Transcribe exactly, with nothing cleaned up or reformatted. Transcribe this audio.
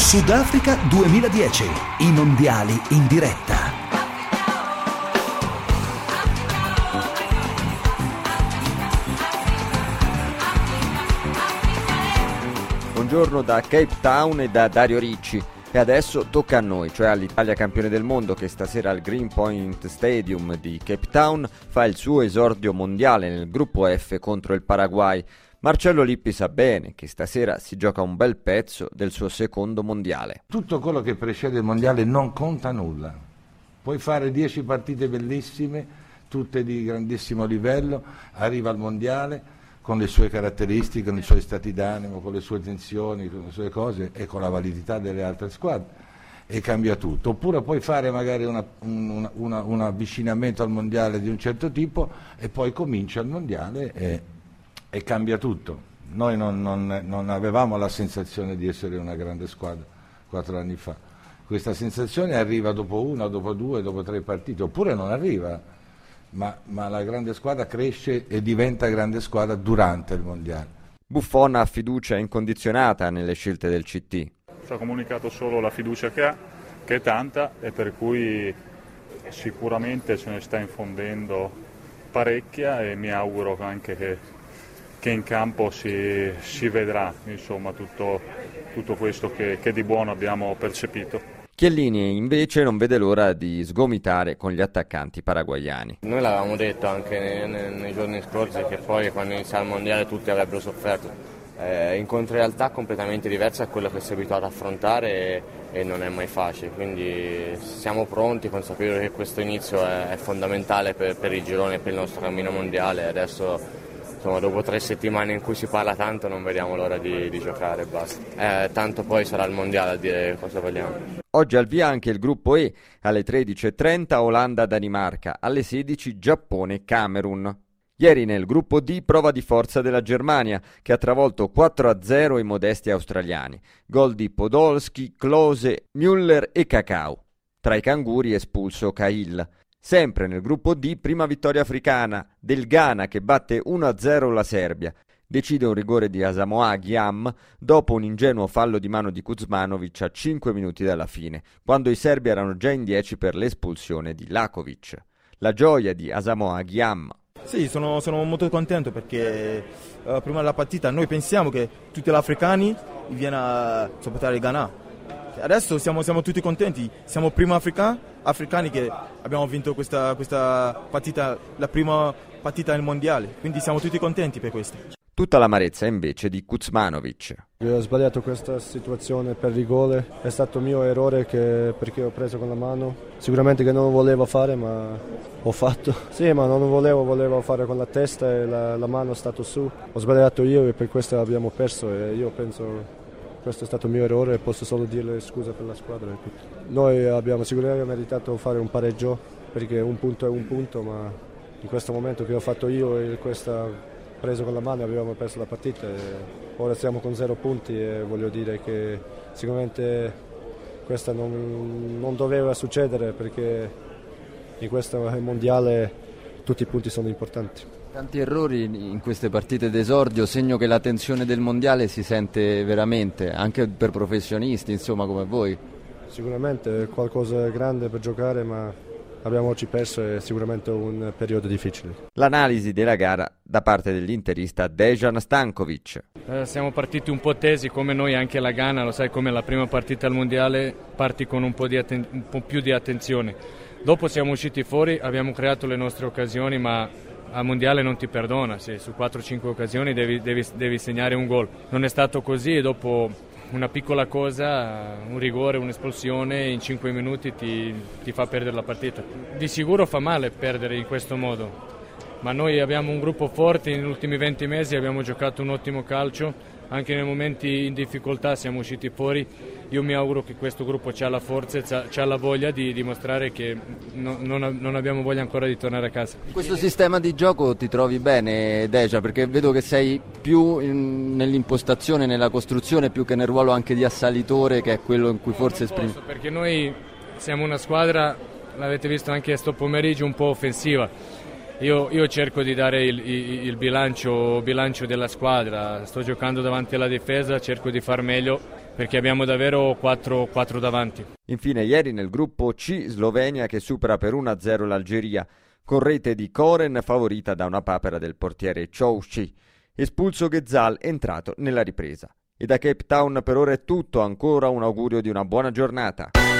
Sudafrica duemiladieci, i mondiali in diretta. Buongiorno da Cape Town e da Dario Ricci. E adesso tocca a noi, cioè all'Italia campione del mondo che stasera al Green Point Stadium di Cape Town fa il suo esordio mondiale nel gruppo F contro il Paraguay. Marcello Lippi sa bene che stasera si gioca un bel pezzo del suo secondo mondiale. Tutto quello che precede il mondiale non conta nulla. Puoi fare dieci partite bellissime, tutte di grandissimo livello, arriva al mondiale con le sue caratteristiche, con i suoi stati d'animo, con le sue tensioni, con le sue cose e con la validità delle altre squadre, e cambia tutto. Oppure puoi fare magari una, una, una, un avvicinamento al mondiale di un certo tipo e poi comincia il mondiale e, e cambia tutto. Noi non, non, non avevamo la sensazione di essere una grande squadra quattro anni fa. Questa sensazione arriva dopo una, dopo due, dopo tre partite, oppure non arriva. Ma, ma la grande squadra cresce e diventa grande squadra durante il mondiale. Buffon ha fiducia incondizionata nelle scelte del C T. Ci ha comunicato solo la fiducia che ha, che è tanta, e per cui sicuramente ce ne sta infondendo parecchia, e mi auguro anche che, che in campo si, si vedrà insomma tutto, tutto questo che, che di buono abbiamo percepito. Chiellini invece non vede l'ora di sgomitare con gli attaccanti paraguayani. Noi l'avevamo detto anche nei, nei, nei giorni scorsi che poi quando inizia il mondiale tutti avrebbero sofferto. Eh, incontri realtà completamente diverse a quello che si è abituato a affrontare e, e non è mai facile, quindi siamo pronti, consapevoli che questo inizio è, è fondamentale per, per il girone e per il nostro cammino mondiale. Adesso insomma, dopo tre settimane in cui si parla tanto non vediamo l'ora di, di giocare e basta. Eh, tanto poi sarà il mondiale a dire cosa vogliamo. Oggi al via anche il gruppo E, alle tredici e trenta Olanda-Danimarca, alle sedici Giappone-Camerun. Ieri nel gruppo D prova di forza della Germania, che ha travolto quattro a zero i modesti australiani. Gol di Podolski, Klose, Müller e Cacao. Tra i canguri espulso Cahill. Sempre nel gruppo D, prima vittoria africana del Ghana che batte uno a zero la Serbia. Decide un rigore di Asamoah Gyan dopo un ingenuo fallo di mano di Kuzmanovic a cinque minuti dalla fine, quando i serbi erano già in dieci per l'espulsione di Lakovic. La gioia di Asamoah Gyan. Sì, sono, sono molto contento perché uh, prima della partita noi pensiamo che tutti gli africani viene a sopportare il Ghana. Adesso siamo, siamo tutti contenti, siamo prima africani, africani che abbiamo vinto questa, questa partita, la prima partita nel mondiale, quindi siamo tutti contenti per questo. Tutta l'amarezza invece di Kuzmanovic. Io ho sbagliato questa situazione per rigore, è stato mio errore che, perché ho preso con la mano, sicuramente che non lo volevo fare ma ho fatto. Sì, ma non lo volevo, volevo fare con la testa e la, la mano è stata su. Ho sbagliato io e per questo abbiamo perso e io penso questo è stato il mio errore e posso solo dirle scusa per la squadra e tutto. Noi abbiamo sicuramente meritato fare un pareggio perché un punto è un punto, ma in questo momento che ho fatto io e questa preso con la mano abbiamo perso la partita e ora siamo con zero punti e voglio dire che sicuramente questa non, non doveva succedere perché in questo mondiale tutti i punti sono importanti. Tanti errori in queste partite d'esordio, segno che la tensione del mondiale si sente veramente, anche per professionisti insomma come voi. Sicuramente è qualcosa grande per giocare ma abbiamo oggi perso e sicuramente un periodo difficile. L'analisi della gara da parte dell'interista Dejan Stankovic. Eh, siamo partiti un po' tesi come noi anche la Ghana, lo sai come la prima partita al mondiale parti con un po', di atten- un po' più di attenzione. Dopo siamo usciti fuori, abbiamo creato le nostre occasioni ma al mondiale non ti perdona, se su quattro cinque occasioni devi, devi, devi segnare un gol. Non è stato così e dopo una piccola cosa, un rigore, un'espulsione in cinque minuti ti, ti fa perdere la partita. Di sicuro fa male perdere in questo modo, ma noi abbiamo un gruppo forte, negli ultimi venti mesi abbiamo giocato un ottimo calcio, anche nei momenti in difficoltà siamo usciti fuori. Io mi auguro che questo gruppo c'ha la forza, c'ha la voglia di dimostrare che no, non, non abbiamo voglia ancora di tornare a casa. In questo sistema di gioco ti trovi bene, Deja, perché vedo che sei più in, nell'impostazione, nella costruzione, più che nel ruolo anche di assalitore, che è quello in cui forse esprimi. Perché noi siamo una squadra, l'avete visto anche sto pomeriggio, un po' offensiva. Io, io cerco di dare il, il, il bilancio, bilancio della squadra, sto giocando davanti alla difesa, cerco di far meglio, perché abbiamo davvero quattro davanti. Infine ieri nel gruppo C Slovenia che supera per uno a zero l'Algeria, con rete di Koren favorita da una papera del portiere Chouchi. Espulso Ghezal, entrato nella ripresa. E da Cape Town per ora è tutto, ancora un augurio di una buona giornata.